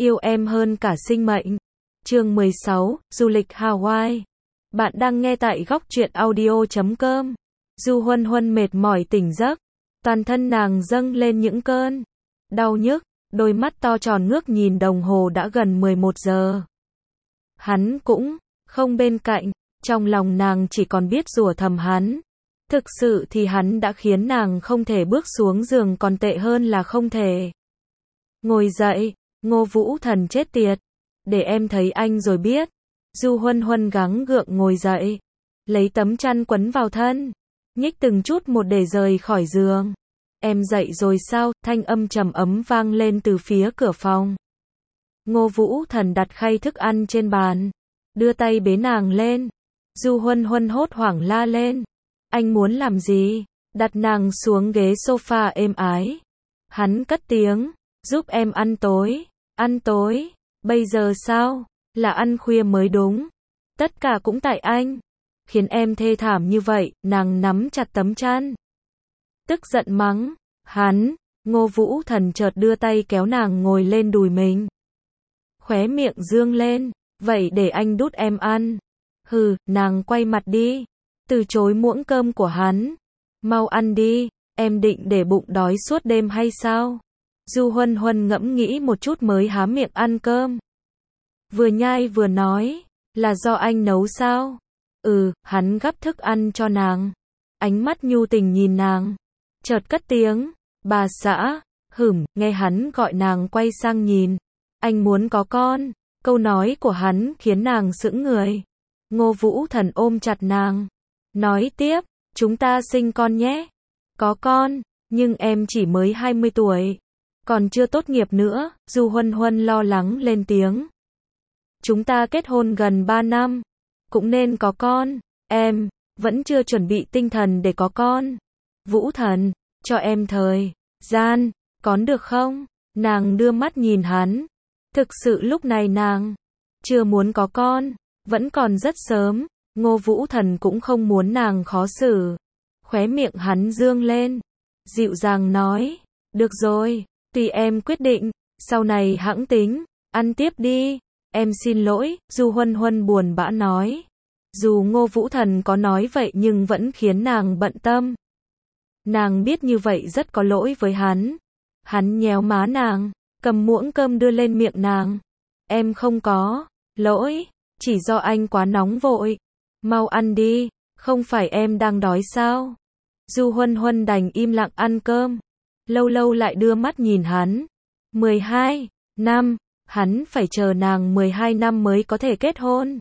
Yêu em hơn cả sinh mệnh. Chương 16, du lịch Hawaii. Bạn đang nghe tại góc truyện audio.com. Du Huân Huân mệt mỏi tỉnh giấc, toàn thân nàng dâng lên những cơn đau nhức, đôi mắt to tròn ngước nhìn đồng hồ đã gần 11 giờ. Hắn cũng không bên cạnh, trong lòng nàng chỉ còn biết rủa thầm hắn. Thực sự thì hắn đã khiến nàng không thể bước xuống giường, còn tệ hơn là không thể ngồi dậy. Ngô Vũ Thần chết tiệt, để em thấy anh rồi biết. Du Huân Huân gắng gượng ngồi dậy, lấy tấm chăn quấn vào thân, nhích từng chút một để rời khỏi giường. Em dậy rồi sao? Thanh âm trầm ấm vang lên từ phía cửa phòng. Ngô Vũ Thần đặt khay thức ăn trên bàn, đưa tay bế nàng lên. Du Huân Huân hốt hoảng la lên. Anh muốn làm gì? Đặt nàng xuống ghế sofa êm ái. Hắn cất tiếng, giúp em ăn tối. Ăn tối? Bây giờ sao? Là ăn khuya mới đúng. Tất cả cũng tại anh. Khiến em thê thảm như vậy. Nàng nắm chặt tấm chăn, tức giận mắng hắn. Ngô Vũ Thần chợt đưa tay kéo nàng ngồi lên đùi mình, khóe miệng dương lên. Vậy để anh đút em ăn. Hừ. Nàng quay mặt đi, từ chối muỗng cơm của hắn. Mau ăn đi, em định để bụng đói suốt đêm hay sao? Du Huân Huân ngẫm nghĩ một chút mới há miệng ăn cơm. Vừa nhai vừa nói, là do anh nấu sao? Hắn gắp thức ăn cho nàng, ánh mắt nhu tình nhìn nàng, chợt cất tiếng, bà xã. Nghe hắn gọi nàng quay sang nhìn. Anh muốn có con. Câu nói của hắn khiến nàng sững người. Ngô Vũ Thần ôm chặt nàng, nói tiếp, chúng ta sinh con nhé. Có con, nhưng em chỉ mới 20 tuổi. Còn chưa tốt nghiệp nữa. Du Huân Huân lo lắng lên tiếng. Chúng ta kết hôn gần 3 năm, cũng nên có con. Em vẫn chưa chuẩn bị tinh thần để có con. Vũ Thần, cho em thời gian, có được không? Nàng đưa mắt nhìn hắn. Thực sự lúc này nàng chưa muốn có con, vẫn còn rất sớm. Ngô Vũ Thần cũng không muốn nàng khó xử. Khóe miệng hắn dương lên, dịu dàng nói, được rồi, tùy em quyết định, sau này hẵng tính, ăn tiếp đi. Em xin lỗi, Du Huân Huân buồn bã nói. Dù Ngô Vũ Thần có nói vậy nhưng vẫn khiến nàng bận tâm. Nàng biết như vậy rất có lỗi với hắn. Hắn nhéo má nàng, cầm muỗng cơm đưa lên miệng nàng. Em không có lỗi, chỉ do anh quá nóng vội. Mau ăn đi, không phải em đang đói sao? Du Huân Huân đành im lặng ăn cơm. Lâu lâu lại đưa mắt nhìn hắn. 12 năm, hắn phải chờ nàng 12 năm mới có thể kết hôn.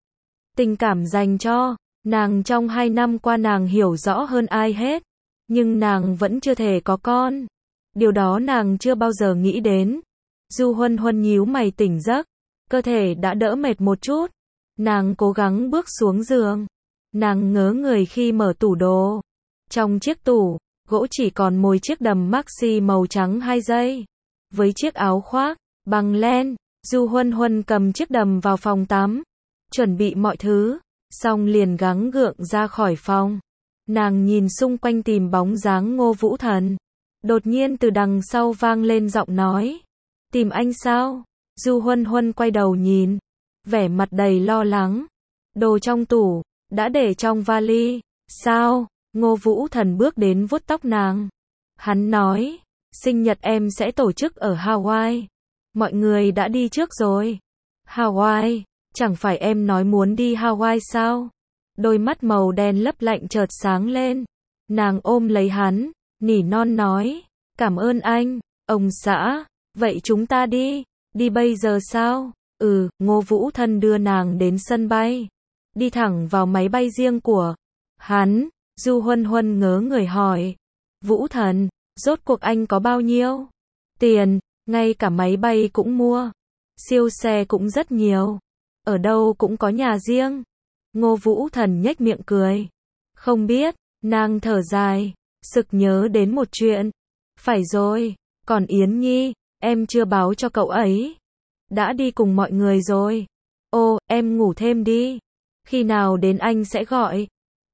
Tình cảm dành cho nàng trong 2 năm qua nàng hiểu rõ hơn ai hết. Nhưng nàng vẫn chưa thể có con. Điều đó nàng chưa bao giờ nghĩ đến. Du Huân Huân nhíu mày tỉnh giấc, cơ thể đã đỡ mệt một chút. Nàng cố gắng bước xuống giường. Nàng ngớ người khi mở tủ đồ. Trong chiếc tủ gỗ chỉ còn mỗi chiếc đầm maxi màu trắng 2 dây, với chiếc áo khoác bằng len. Du Huân Huân cầm chiếc đầm vào phòng tắm, chuẩn bị mọi thứ, xong liền gắng gượng ra khỏi phòng. Nàng nhìn xung quanh tìm bóng dáng Ngô Vũ Thần. Đột nhiên từ đằng sau vang lên giọng nói. Tìm anh sao? Du Huân Huân quay đầu nhìn, vẻ mặt đầy lo lắng. Đồ trong tủ đã để trong vali. Sao? Ngô Vũ Thần bước đến vuốt tóc nàng. Hắn nói, sinh nhật em sẽ tổ chức ở Hawaii. Mọi người đã đi trước rồi. Hawaii? Chẳng phải em nói muốn đi Hawaii sao? Đôi mắt màu đen lấp lạnh chợt sáng lên. Nàng ôm lấy hắn, nỉ non nói, cảm ơn anh, ông xã. Vậy chúng ta đi. Đi bây giờ sao? Ngô Vũ Thần đưa nàng đến sân bay, đi thẳng vào máy bay riêng của hắn. Du Huân Huân ngớ người hỏi, Vũ Thần, rốt cuộc anh có bao nhiêu tiền? Ngay cả máy bay cũng mua, siêu xe cũng rất nhiều, ở đâu cũng có nhà riêng. Ngô Vũ Thần nhếch miệng cười. Không biết. Nàng thở dài, sực nhớ đến một chuyện. Phải rồi, còn Yến Nhi, em chưa báo cho cậu ấy. Đã đi cùng mọi người rồi. Ô, em ngủ thêm đi. Khi nào đến anh sẽ gọi.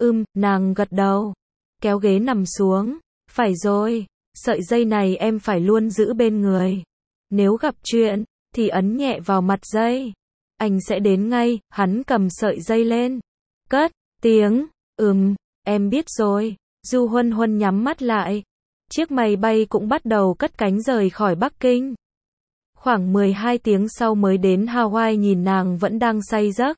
Nàng gật đầu, kéo ghế nằm xuống. Phải rồi, sợi dây này em phải luôn giữ bên người. Nếu gặp chuyện thì ấn nhẹ vào mặt dây. Anh sẽ đến ngay, hắn cầm sợi dây lên. Cất tiếng, em biết rồi. Du Huân Huân nhắm mắt lại. Chiếc máy bay cũng bắt đầu cất cánh rời khỏi Bắc Kinh. Khoảng 12 tiếng sau mới đến Hawaii, nhìn nàng vẫn đang say giấc.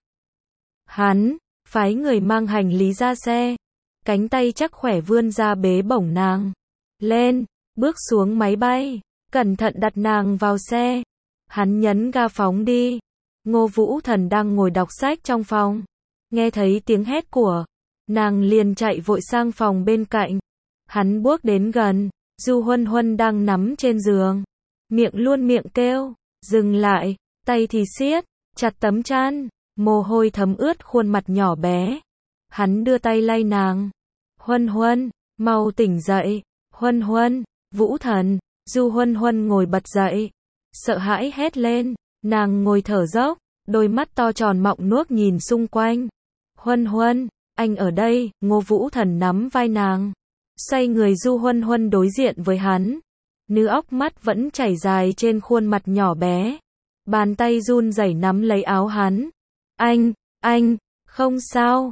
Hắn phái người mang hành lý ra xe. Cánh tay chắc khỏe vươn ra bế bổng nàng lên, bước xuống máy bay, cẩn thận đặt nàng vào xe. Hắn nhấn ga phóng đi. Ngô Vũ Thần đang ngồi đọc sách trong phòng, nghe thấy tiếng hét của nàng liền chạy vội sang phòng bên cạnh. Hắn bước đến gần, Du Huân Huân đang nằm trên giường, miệng luôn miệng kêu, dừng lại, tay thì siết chặt tấm chăn, mồ hôi thấm ướt khuôn mặt nhỏ bé. Hắn đưa tay lay nàng. Huân Huân, mau tỉnh dậy. Huân Huân, Vũ Thần. Du Huân Huân ngồi bật dậy, sợ hãi hét lên. Nàng ngồi thở dốc, đôi mắt to tròn mọng nuốt nhìn xung quanh. Huân Huân, anh ở đây. Ngô Vũ Thần nắm vai nàng, xoay người. Du Huân Huân đối diện với hắn, nước óc mắt vẫn chảy dài trên khuôn mặt nhỏ bé. Bàn tay run rẩy nắm lấy áo hắn. Anh, không sao.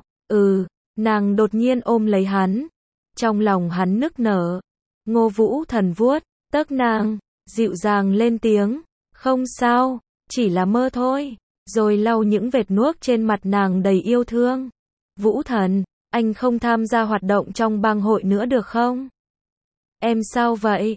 Nàng đột nhiên ôm lấy hắn. Trong lòng hắn nức nở. Ngô Vũ Thần vuốt tóc nàng, dịu dàng lên tiếng. Không sao, chỉ là mơ thôi. Rồi lau những vệt nuốt trên mặt nàng đầy yêu thương. Vũ Thần, anh không tham gia hoạt động trong bang hội nữa được không? Em sao vậy?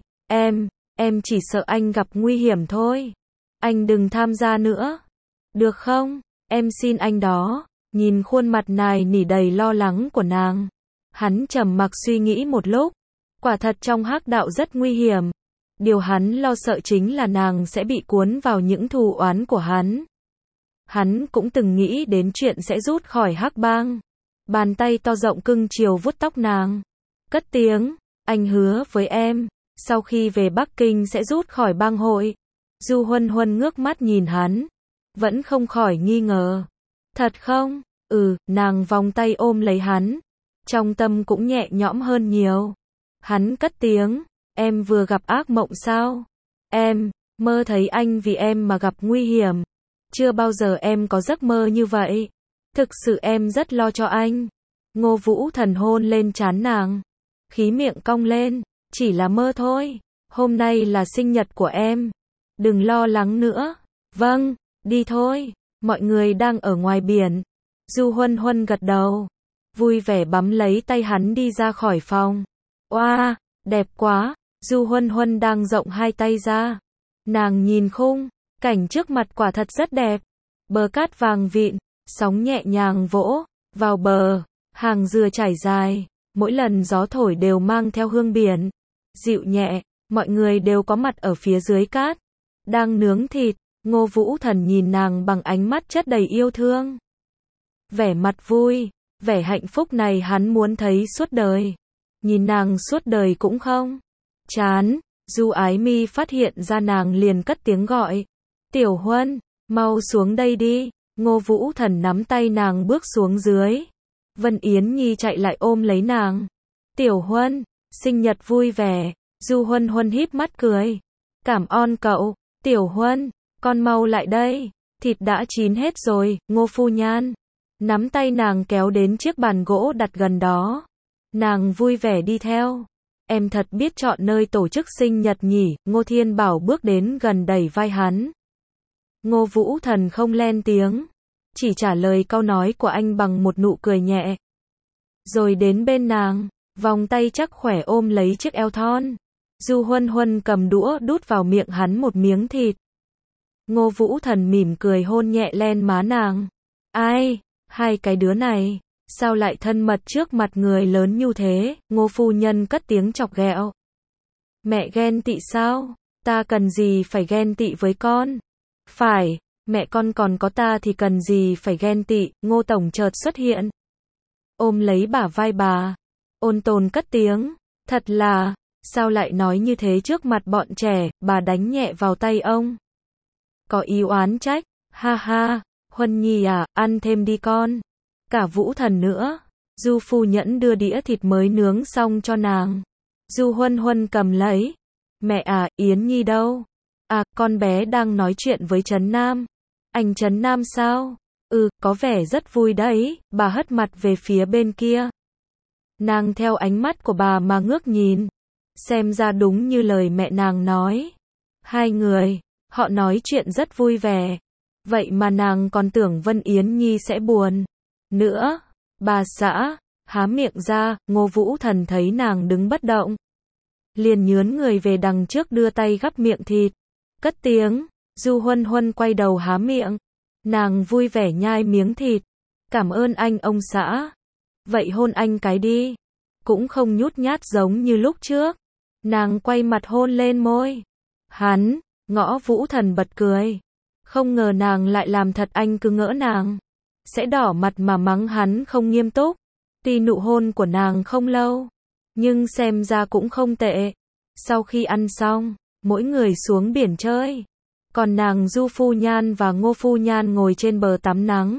Em chỉ sợ anh gặp nguy hiểm thôi. Anh đừng tham gia nữa. Được không? Em xin anh đó. Nhìn khuôn mặt nài nỉ đầy lo lắng của nàng, hắn trầm mặc suy nghĩ một lúc. Quả thật trong hắc đạo rất nguy hiểm. Điều hắn lo sợ chính là nàng sẽ bị cuốn vào những thù oán của hắn. Hắn cũng từng nghĩ đến chuyện sẽ rút khỏi hắc bang. Bàn tay to rộng cưng chiều vuốt tóc nàng. Cất tiếng, anh hứa với em, sau khi về Bắc Kinh sẽ rút khỏi bang hội. Du Huân Huân ngước mắt nhìn hắn, vẫn không khỏi nghi ngờ. Thật không? Nàng vòng tay ôm lấy hắn, trong tâm cũng nhẹ nhõm hơn nhiều. Hắn cất tiếng, em vừa gặp ác mộng sao? Em mơ thấy anh vì em mà gặp nguy hiểm. Chưa bao giờ em có giấc mơ như vậy. Thực sự em rất lo cho anh. Ngô Vũ Thần hôn lên trán nàng, khí miệng cong lên. Chỉ là mơ thôi. Hôm nay là sinh nhật của em. Đừng lo lắng nữa. Vâng, đi thôi. Mọi người đang ở ngoài biển. Du Huân Huân gật đầu, vui vẻ bắm lấy tay hắn đi ra khỏi phòng. Oa, đẹp quá. Du Huân Huân đang rộng hai tay ra. Nàng nhìn khung cảnh trước mặt quả thật rất đẹp. Bờ cát vàng vịn, sóng nhẹ nhàng vỗ vào bờ, hàng dừa trải dài, mỗi lần gió thổi đều mang theo hương biển dịu nhẹ. Mọi người đều có mặt ở phía dưới cát, đang nướng thịt. Ngô Vũ Thần nhìn nàng bằng ánh mắt chất đầy yêu thương. Vẻ mặt vui, vẻ hạnh phúc này hắn muốn thấy suốt đời. Nhìn nàng suốt đời cũng không chán. Du Ái Mi phát hiện ra nàng liền cất tiếng gọi. Tiểu Huân, mau xuống đây đi. Ngô Vũ Thần nắm tay nàng bước xuống dưới. Vân Yến Nhi chạy lại ôm lấy nàng. Tiểu Huân, sinh nhật vui vẻ. Du Huân Huân híp mắt cười. Cảm ơn cậu. Tiểu Huân, con mau lại đây. Thịt đã chín hết rồi. Ngô phu nhân nắm tay nàng kéo đến chiếc bàn gỗ đặt gần đó. Nàng vui vẻ đi theo. Em thật biết chọn nơi tổ chức sinh nhật nhỉ. Ngô Thiên Bảo bước đến gần đẩy vai hắn. Ngô Vũ Thần không lên tiếng, chỉ trả lời câu nói của anh bằng một nụ cười nhẹ. Rồi đến bên nàng, vòng tay chắc khỏe ôm lấy chiếc eo thon. Du Huân Huân cầm đũa đút vào miệng hắn một miếng thịt. Ngô Vũ Thần mỉm cười hôn nhẹ lên má nàng. Ai, hai cái đứa này, sao lại thân mật trước mặt người lớn như thế? Ngô phu nhân cất tiếng chọc ghẹo. Mẹ ghen tị sao? Ta cần gì phải ghen tị với con? Phải, mẹ con còn có ta thì cần gì phải ghen tị? Ngô tổng chợt xuất hiện, ôm lấy bả vai bà, ôn tồn cất tiếng. Thật là, sao lại nói như thế trước mặt bọn trẻ? Bà đánh nhẹ vào tay ông, có ý oán trách. Ha ha, Huân Nhi à, ăn thêm đi con. Cả Vũ Thần nữa. Du phu nhẫn đưa đĩa thịt mới nướng xong cho nàng. Du Huân Huân cầm lấy. Mẹ à, Yến Nhi đâu? À, con bé đang nói chuyện với Trấn Nam. Anh Trấn Nam sao? Ừ, có vẻ rất vui đấy. Bà hất mặt về phía bên kia. Nàng theo ánh mắt của bà mà ngước nhìn. Xem ra đúng như lời mẹ nàng nói. Hai người, họ nói chuyện rất vui vẻ. Vậy mà nàng còn tưởng Vân Yến Nhi sẽ buồn. Nữa, bà xã, há miệng ra, Ngô Vũ Thần thấy nàng đứng bất động. Liền nhướn người về đằng trước đưa tay gắp miệng thịt. Cất tiếng, Du Huân Huân quay đầu há miệng. Nàng vui vẻ nhai miếng thịt. Cảm ơn anh ông xã. Vậy hôn anh cái đi. Cũng không nhút nhát giống như lúc trước. Nàng quay mặt hôn lên môi. Hắn, Ngõ Vũ Thần bật cười. Không ngờ nàng lại làm thật, anh cứ ngỡ nàng sẽ đỏ mặt mà mắng hắn không nghiêm túc. Tuy nụ hôn của nàng không lâu, nhưng xem ra cũng không tệ. Sau khi ăn xong, mỗi người xuống biển chơi. Còn nàng Du Phu Nhan và Ngô Phu Nhan ngồi trên bờ tắm nắng.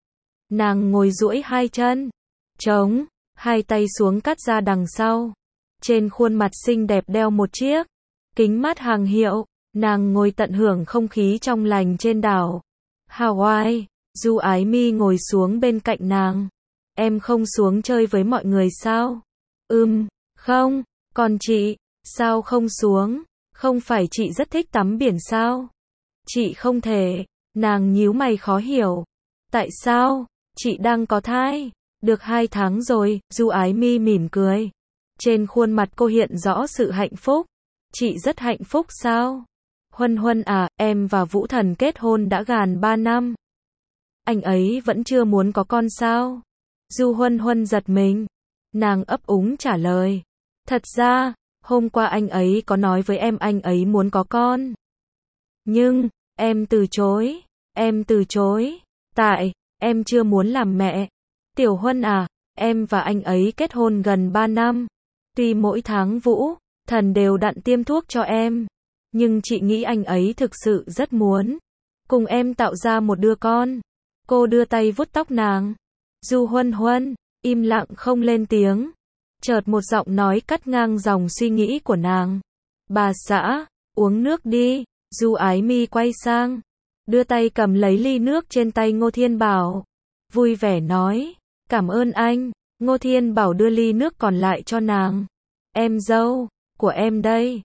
Nàng ngồi duỗi hai chân, chống, hai tay xuống cắt ra đằng sau. Trên khuôn mặt xinh đẹp đeo một chiếc kính mát hàng hiệu. Nàng ngồi tận hưởng không khí trong lành trên đảo Hawaii. Du Ái Mi ngồi xuống bên cạnh nàng. Em không xuống chơi với mọi người sao? Không. Còn chị, sao không xuống? Không phải chị rất thích tắm biển sao? Chị không thể. Nàng nhíu mày khó hiểu. Tại sao? Chị đang có thai. Được 2 tháng rồi. Du Ái Mi mỉm cười. Trên khuôn mặt cô hiện rõ sự hạnh phúc. Chị rất hạnh phúc sao? Huân Huân à, em và Vũ Thần kết hôn đã gần 3 năm. Anh ấy vẫn chưa muốn có con sao? Du Huân Huân giật mình. Nàng ấp úng trả lời. Thật ra, hôm qua anh ấy có nói với em anh ấy muốn có con. Nhưng, em từ chối. Em từ chối. Tại, em chưa muốn làm mẹ. Tiểu Huân à, em và anh ấy kết hôn gần 3 năm. Tuy mỗi tháng Vũ Thần đều đặn tiêm thuốc cho em. Nhưng chị nghĩ anh ấy thực sự rất muốn cùng em tạo ra một đứa con. Cô đưa tay vuốt tóc nàng. Du Huân Huân im lặng không lên tiếng. Chợt một giọng nói cắt ngang dòng suy nghĩ của nàng. Bà xã, uống nước đi. Du Ái Mi quay sang, đưa tay cầm lấy ly nước trên tay Ngô Thiên Bảo. Vui vẻ nói, cảm ơn anh. Ngô Thiên Bảo đưa ly nước còn lại cho nàng. Em dâu của em đây.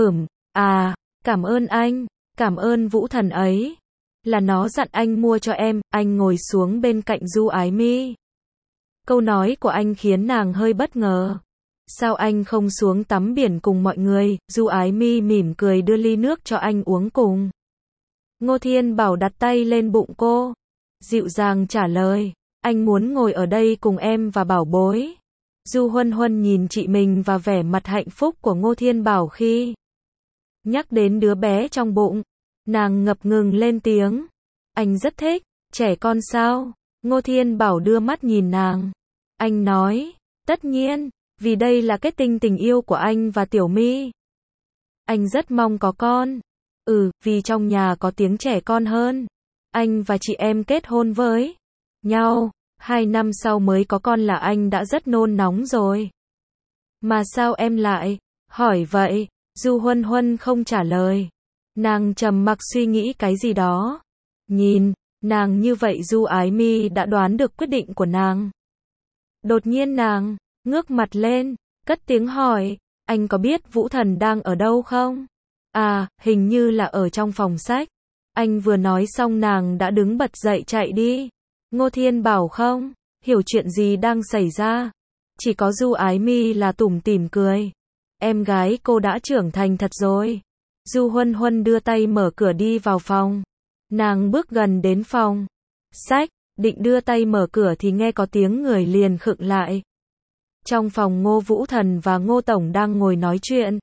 À, cảm ơn anh. Cảm ơn Vũ Thần ấy. Là nó dặn anh mua cho em. Anh ngồi xuống bên cạnh Du Ái Mi. Câu nói của anh khiến nàng hơi bất ngờ. Sao anh không xuống tắm biển cùng mọi người? Du Ái Mi mỉm cười đưa ly nước cho anh uống cùng. Ngô Thiên Bảo đặt tay lên bụng cô, dịu dàng trả lời, anh muốn ngồi ở đây cùng em và Bảo bối. Du Huân Huân nhìn chị mình và vẻ mặt hạnh phúc của Ngô Thiên Bảo khi nhắc đến đứa bé trong bụng. Nàng ngập ngừng lên tiếng. Anh rất thích trẻ con sao? Ngô Thiên Bảo đưa mắt nhìn nàng. Anh nói, tất nhiên, vì đây là kết tinh tình yêu của anh và Tiểu My. Anh rất mong có con. Vì trong nhà có tiếng trẻ con hơn. Anh và chị em kết hôn với nhau 2 năm sau mới có con là anh đã rất nôn nóng rồi. Mà sao em lại hỏi vậy? Du Huân Huân không trả lời. Nàng trầm mặc suy nghĩ cái gì đó. Nhìn nàng như vậy Du Ái Mi đã đoán được quyết định của nàng. Đột nhiên nàng ngước mặt lên, cất tiếng hỏi, anh có biết Vũ Thần đang ở đâu không? À, hình như là ở trong phòng sách. Anh vừa nói xong nàng đã đứng bật dậy chạy đi. Ngô Thiên Bảo không hiểu chuyện gì đang xảy ra. Chỉ có Du Ái Mi là tủm tỉm cười. Em gái cô đã trưởng thành thật rồi. Du Huân Huân đưa tay mở cửa đi vào phòng. Nàng bước gần đến phòng sách, định đưa tay mở cửa thì nghe có tiếng người liền khựng lại. Trong phòng Ngô Vũ Thần và Ngô Tổng đang ngồi nói chuyện.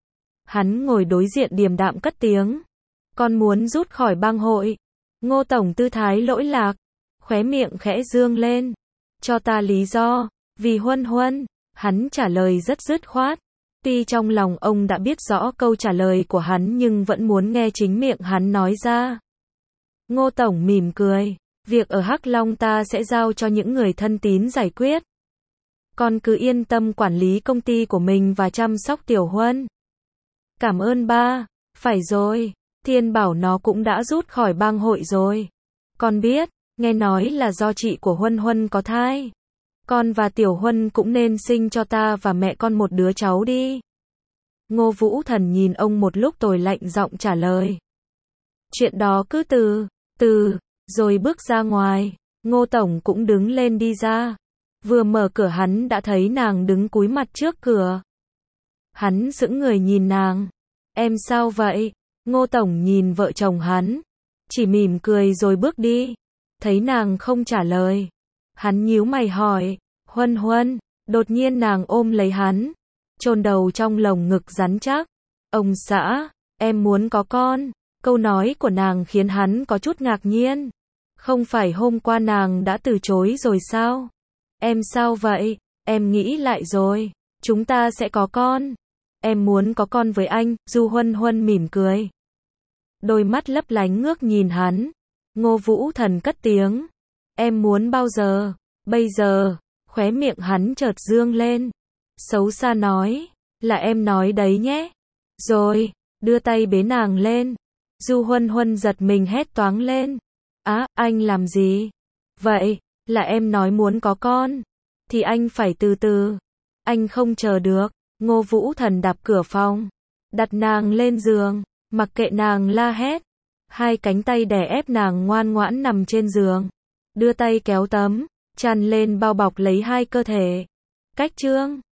Hắn ngồi đối diện điềm đạm cất tiếng. Con muốn rút khỏi bang hội. Ngô Tổng tư thái lỗi lạc, khóe miệng khẽ dương lên. Cho ta lý do. Vì Huân Huân. Hắn trả lời rất dứt khoát. Tuy trong lòng ông đã biết rõ câu trả lời của hắn nhưng vẫn muốn nghe chính miệng hắn nói ra. Ngô Tổng mỉm cười. Việc ở Hắc Long ta sẽ giao cho những người thân tín giải quyết. Con cứ yên tâm quản lý công ty của mình và chăm sóc Tiểu Huân. Cảm ơn ba. Phải rồi. Thiên bảo nó cũng đã rút khỏi bang hội rồi. Con biết, nghe nói là do chị của Huân Huân có thai. Con và Tiểu Huân cũng nên sinh cho ta và mẹ con một đứa cháu đi. Ngô Vũ Thần nhìn ông một lúc rồi lạnh giọng trả lời. Chuyện đó cứ từ, rồi bước ra ngoài. Ngô Tổng cũng đứng lên đi ra. Vừa mở cửa hắn đã thấy nàng đứng cúi mặt trước cửa. Hắn sững người nhìn nàng. Em sao vậy? Ngô Tổng nhìn vợ chồng hắn, chỉ mỉm cười rồi bước đi. Thấy nàng không trả lời, hắn nhíu mày hỏi, Huân Huân. Đột nhiên nàng ôm lấy hắn, chôn đầu trong lồng ngực rắn chắc. Ông xã, em muốn có con. Câu nói của nàng khiến hắn có chút ngạc nhiên. Không phải hôm qua nàng đã từ chối rồi sao? Em sao vậy? Em nghĩ lại rồi. Chúng ta sẽ có con. Em muốn có con với anh. Du Huân Huân mỉm cười. Đôi mắt lấp lánh ngước nhìn hắn. Ngô Vũ Thần cất tiếng. Em muốn bao giờ? Bây giờ. Khóe miệng hắn chợt dương lên. Xấu xa nói. Là em nói đấy nhé. Rồi. Đưa tay bế nàng lên. Du Huân Huân giật mình hét toáng lên. Á, anh làm gì? Vậy, là em nói muốn có con. Thì anh phải từ từ. Anh không chờ được. Ngô Vũ Thần đạp cửa phòng. Đặt nàng lên giường. Mặc kệ nàng la hét. Hai cánh tay đè ép nàng ngoan ngoãn nằm trên giường. Đưa tay kéo tấm chăn lên bao bọc lấy hai cơ thể. Cách chương